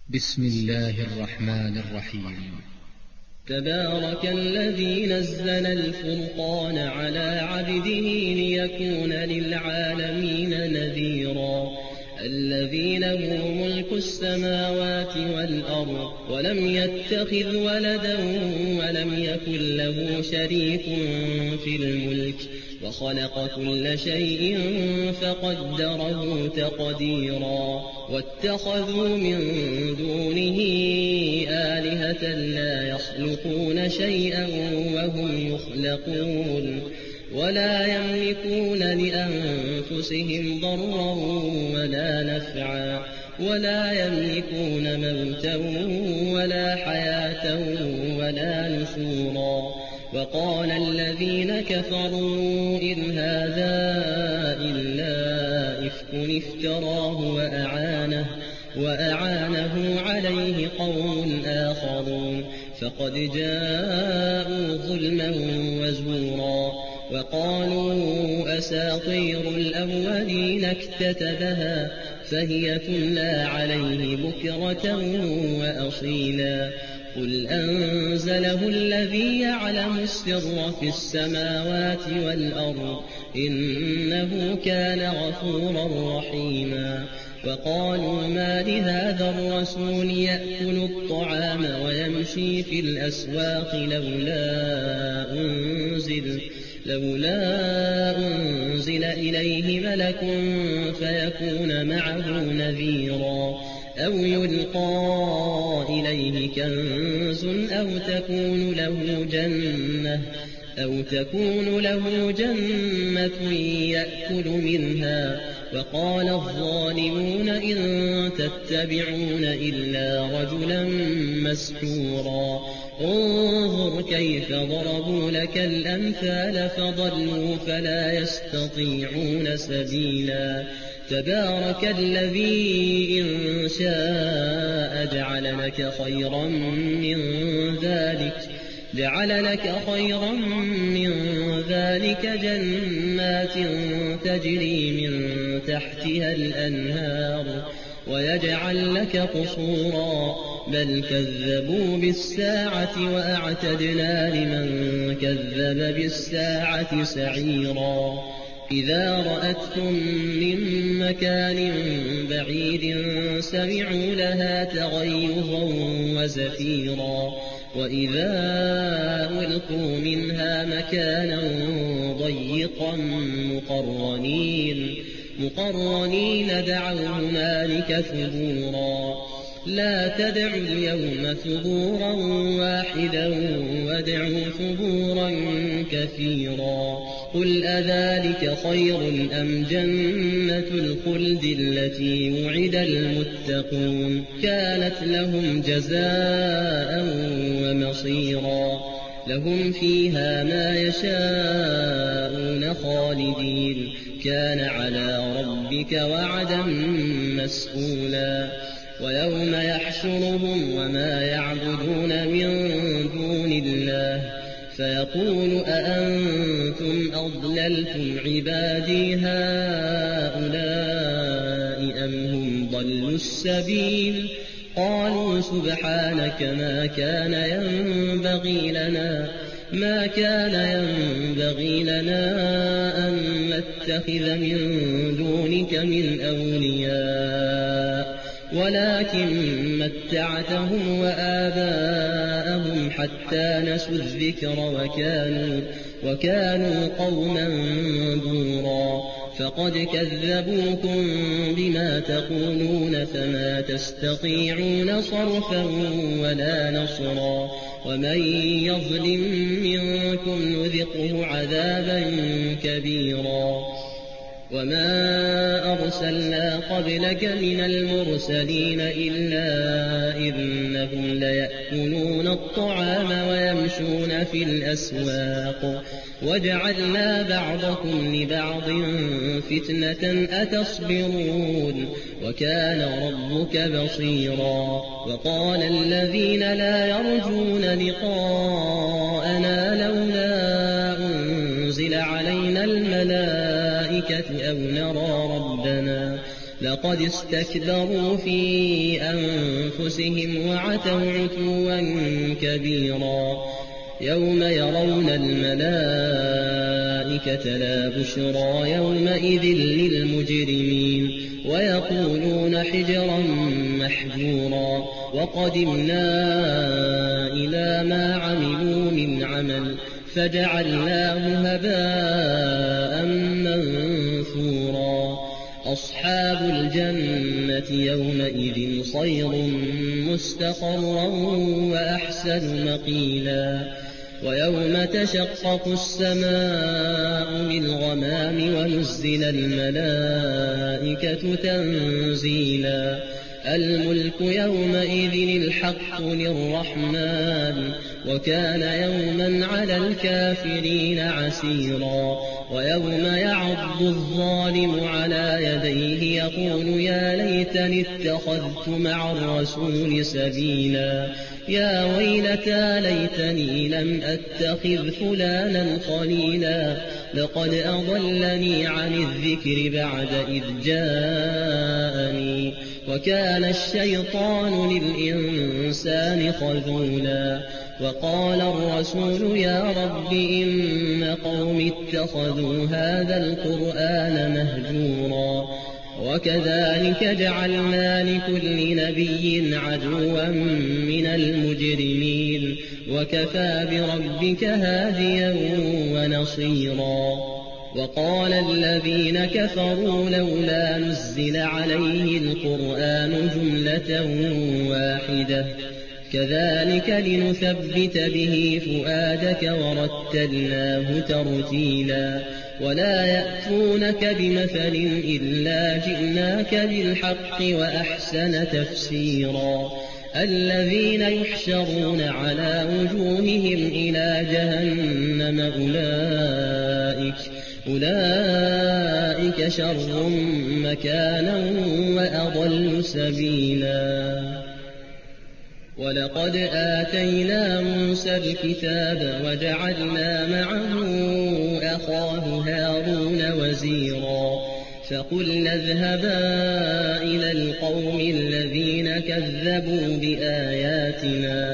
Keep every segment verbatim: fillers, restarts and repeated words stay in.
بسم الله الرحمن الرحيم. تبارك الذي نزل الفرقان على عبده ليكون للعالمين نذيرا الذي له ملك السماوات والأرض ولم يتخذ ولدا ولم يكن له شريك في الملك وخلق كل شيء فقدره تقديرا واتخذوا من دونه آلهة لا يخلقون شيئا وهم يخلقون ولا يملكون لأنفسهم ضرا ولا نفعا ولا يملكون موتا ولا حياة ولا نشورا وقال الذين كفروا إن هذا إلا إفك افتراه وأعانه, وأعانه عليه قوم آخرون فقد جاءوا ظلما وزورا وقالوا أساطير الأولين اكتتبها فهي تملى عليه بكرة وأصيلا قل أنزله الذي يعلم السر في السماوات والأرض إنه كان غفورا رحيما وقالوا ما لهذا الرسول يأكل الطعام ويمشي في الأسواق لولا أنزل لولا أنزل إليه ملك فيكون معه نذيرا أو يلقى إليه كنز أو تكون له جنة أو تكون له جنة يأكل منها وقال الظالمون إن تتبعون إلا رجلا مسحورا انظر كيف ضربوا لك الأمثال فضلوا فلا يستطيعون سبيلا تبارك الذي إن شاء جعل لك خيرا من ذلك جعل لك خيرا من ذلك جنات تجري من تحتها الأنهار ويجعل لك قصورا بل كذبوا بالساعة وأعتدنا لمن كذب بالساعة سعيرا إذا رأتهم من مكان بعيد سمعوا لها تغيظا وزفيرا وإذا ألقوا منها مكانا ضيقا مقرنين مقرنين دعوا هنالك ثبورا لا تدعوا اليوم ثبورا واحدا وادعوا ثبورا كثيرا قل أذلك خير أم جنة الخلد التي وعد المتقون كانت لهم جزاء ومصيرا لهم فيها ما يشاءون خالدين كان على ربك وعدا مسئولا ويوم يحشرهم وما يعبدون من دون الله فيقول أأنتم أضللتم عبادي هؤلاء أم هم ضلوا السبيل قالوا سبحانك ما كان ينبغي لنا ما كان ينبغي لنا أن نتخذ من دونك من أولياء ولكن متعتهم وآباءهم حتى نسوا الذكر وكانوا, وكانوا قوما بورا فقد كذبوكم بما تقولون فما تستطيعون صرفا ولا نصرا ومن يظلم منكم نذقه عذابا كبيرا وما أرسلنا قبلك من المرسلين إلا إنهم ليأكلون الطعام ويمشون في الأسواق وجعلنا بعضكم لبعض فتنة أتصبرون وكان ربك بصيرا وقال الذين لا يرجون لقاءنا لولا أنزل علينا الملائكة أو نرى ربنا لقد استكبروا في أنفسهم وعتوا عتوا كبيرا يوم يرون الملائكة لا بشرى يومئذ للمجرمين ويقولون حجرا محجورا وقدمنا إلى ما عملوا من عمل فجعلناه هباء منثورا أصحاب الجنة يومئذ خير مستقرا وأحسن مقيلا ويوم تشقق السماء بالغمام ونزل الملائكة تنزيلا الملك يومئذ الحق للرحمن وكان يوما على الكافرين عسيرا ويوم يعض الظالم على يديه يقول يا ليتني اتخذت مع الرسول سبيلا يا ويلتى ليتني لم أتخذ فلانا خليلا لقد أضلني عن الذكر بعد إذ جاءني وكان الشيطان للإنسان خذولا وقال الرسول يا رب إن قوم اتخذوا هذا القرآن مهجورا وكذلك جعلنا لكل نبي عدوا من المجرمين وكفى بربك هاديا ونصيرا وقال الذين كفروا لولا نزل عليه القرآن جملة واحدة كذلك لنثبت به فؤادك ورتلناه ترتيلا ولا يأتونك بمثل إلا جئناك بالحق وأحسن تفسيرا الذين يحشرون على وجوههم إلى جهنم أولئك أولئك شر مكانا وأضل سبيلا ولقد آتينا موسى الكتاب وجعلنا معه أخاه هارون وزيرا فقلنا اذهبا إلى القوم الذين كذبوا بآياتنا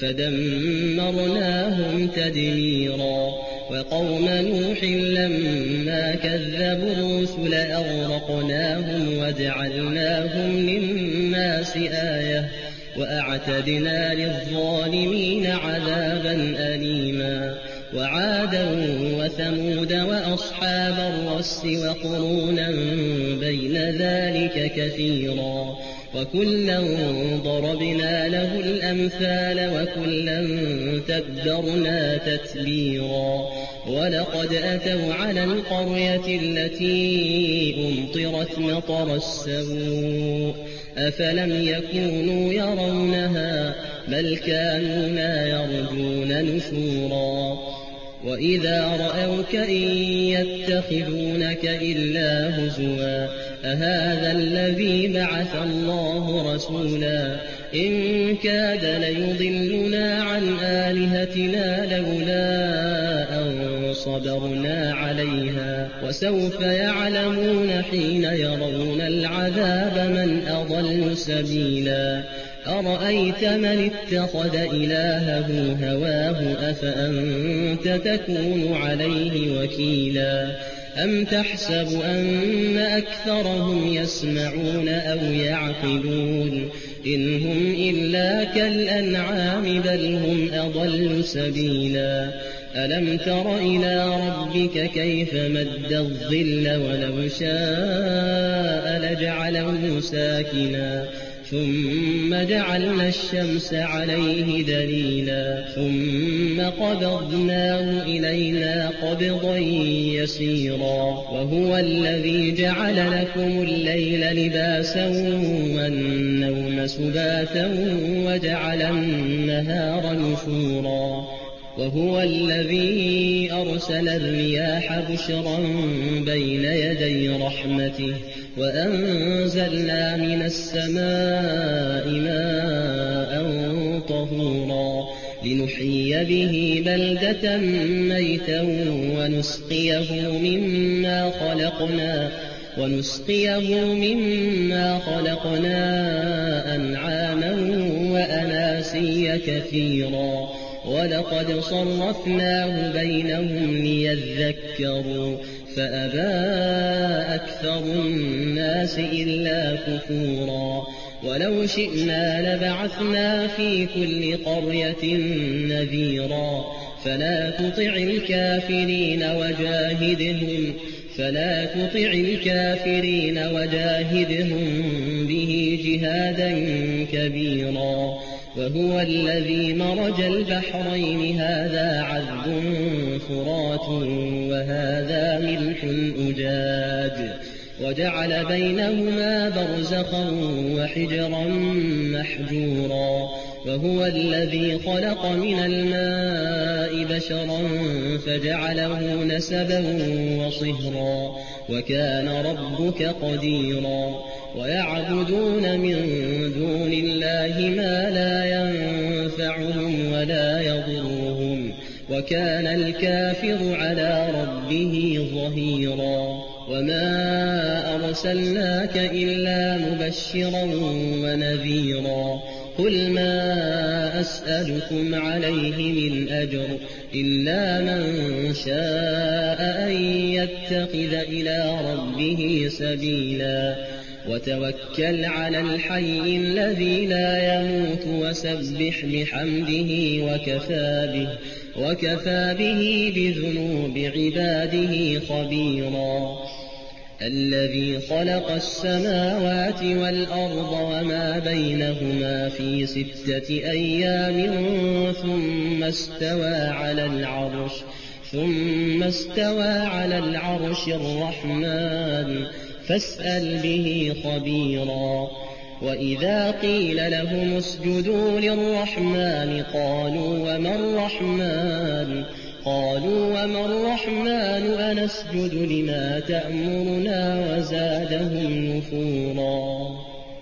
فدمرناهم تدميرا وقوم نوح لما كذبوا الرسل أغرقناهم وجعلناهم للناس آية وأعتدنا للظالمين عذابا أليما وعادا وثمود وأصحاب الرس وقرونا بين ذلك كثيرا وكلا ضربنا له الأمثال وكلا تبرنا تتبيرا ولقد أتوا على القرية التي أمطرت مطر السوء أفلم يكونوا يرونها بل كانوا لا يرجون نشورا وإذا رأوك إن يتخذونك إلا هزوا أهذا الذي بعث الله رسولا إن كاد ليضلنا عن آلهتنا لولا أن صبرنا عليها وسوف يعلمون حين يرون العذاب من أضل سبيلا أرأيت من اتخذ إلهه هواه أفأنت تكون عليه وكيلا أم تحسب أن أكثرهم يسمعون أو يعقلون إن هم إلا كالأنعام بل هم أضل سبيلا ألم تر إلى ربك كيف مد الظل ولو شاء لجعله ساكنا ثم جعلنا الشمس عليه دليلا ثم قبضناه إلينا قبضا يسيرا وهو الذي جعل لكم الليل لباسا والنوم سباتا وجعل النهار نشورا وهو الذي أرسل الرياح بشرا بين يدي رحمته وأنزلنا من السماء ماء طهورا لنحيي به بلدة ميتا ونسقيه مما خلقنا ونسقيه مما خلقنا أنعاما وأناسيا كثيرا ولقد صرفناه بينهم ليذكروا فأبى أكثر الناس إلا كفورا ولو شئنا لبعثنا في كل قرية نذيرا فلا تطع الكافرين وجاهدهم فلا تطع الكافرين وجاهدهم به جهادا كبيرا وهو الذي مرج البحرين هذا عذب فرات وهذا ملح أجاج وجعل بينهما برزخا وحجرا محجورا وهو الذي خلق من الماء بشرا فجعله نسبا وصهرا وكان ربك قديرا ويعبدون من دون الله ما لا ينفعهم ولا يضرهم وكان الكافر على ربه ظهيرا وما أرسلناك إلا مبشرا ونذيرا قل ما أسألكم عليه من أجر إلا من شاء أن يتخذ إلى ربه سبيلا وتوكل على الحي الذي لا يموت وسبح بحمده وكفى به, وكفى به بذنوب عباده خبيرا الذي خلق السماوات والأرض وما بينهما في ستة أيام ثم استوى على العرش ثم استوى على العرش الرحمن فاسأل به خبيرا وإذا قيل لهم اسجدوا للرحمن قالوا وما الرحمن قالوا وما الرحمن أنسجد لما تأمرنا وزادهم نفورا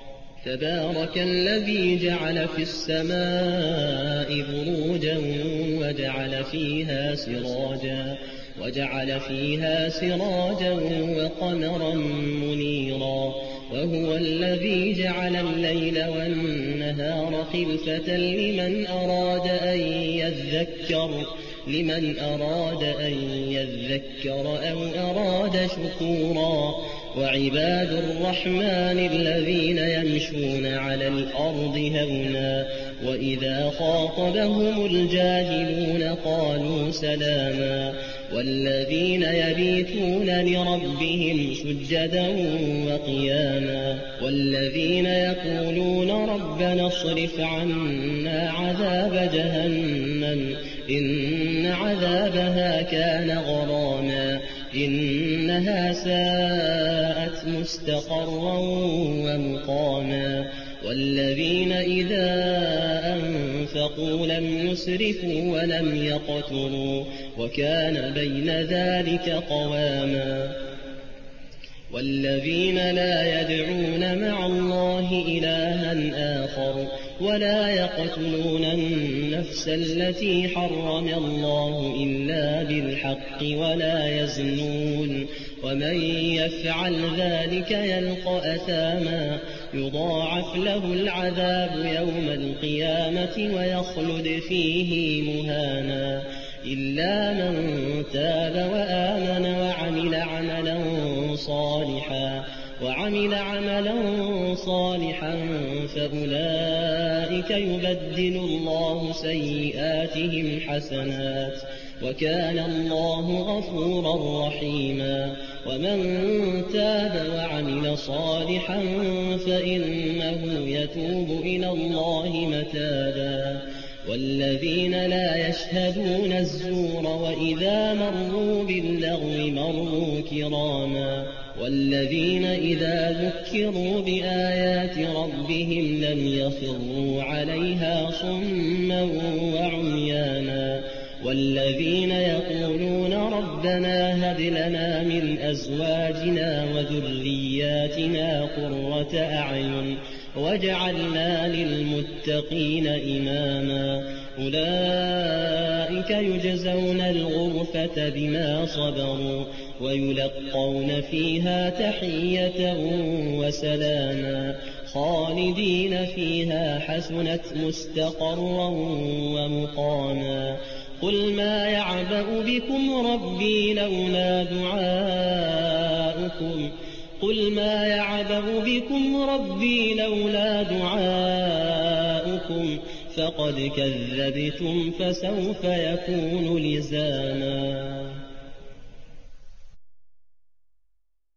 تبارك الذي جعل في السماء بروجا وجعل فيها سراجا وجعل فيها سراجا وقمرا منيرا وهو الذي جعل الليل والنهار خلفة لمن أراد أن يذكر لمن أراد أن يذكر أو أراد شكورا وعباد الرحمن الذين يمشون على الأرض هونا وإذا خاطبهم الجاهلون قالوا سلاما والذين يبيتون لربهم سجدا وقياما والذين يقولون ربنا اصرف عنا عذاب جهنم إن عذابها كان غراما إنها ساءت مستقرا ومقاما والذين إذا أنفقوا لم يسرفوا ولم يقتروا وكان بين ذلك قواما والذين لا يدعون مع الله إلها آخر ولا يقتلون النفس التي حرم الله إلا بالحق ولا يزنون ومن يفعل ذلك يلقى أثاما يضاعف له العذاب يوم القيامة ويخلد فيه مهانا إلا من تاب وآمن وعمل عملا صالحا وعمل عملا صالحا فأولئك يبدل الله سيئاتهم حسنات وكان الله غفورا رحيما ومن تاب وعمل صالحا فإنه يتوب إلى الله متابا والذين لا يشهدون الزور وإذا مروا باللغو مروا كراما والذين إذا ذكروا بآيات ربهم لم يخروا عليها صما وعميانا والذين يقولون ربنا هب لنا من أزواجنا وذرياتنا قرة أعين واجعلنا للمتقين إماما أولئك يجزون الغرفة بما صبروا ويلقون فيها تحية وسلاما خالدين فيها حسنت مستقرا ومقاما قل ما يعبأ بكم ربي لولا دعاؤكم قل ما يعبأ بكم ربي لولا دعاؤكم فقد كذبتم فسوف يكون لزاما.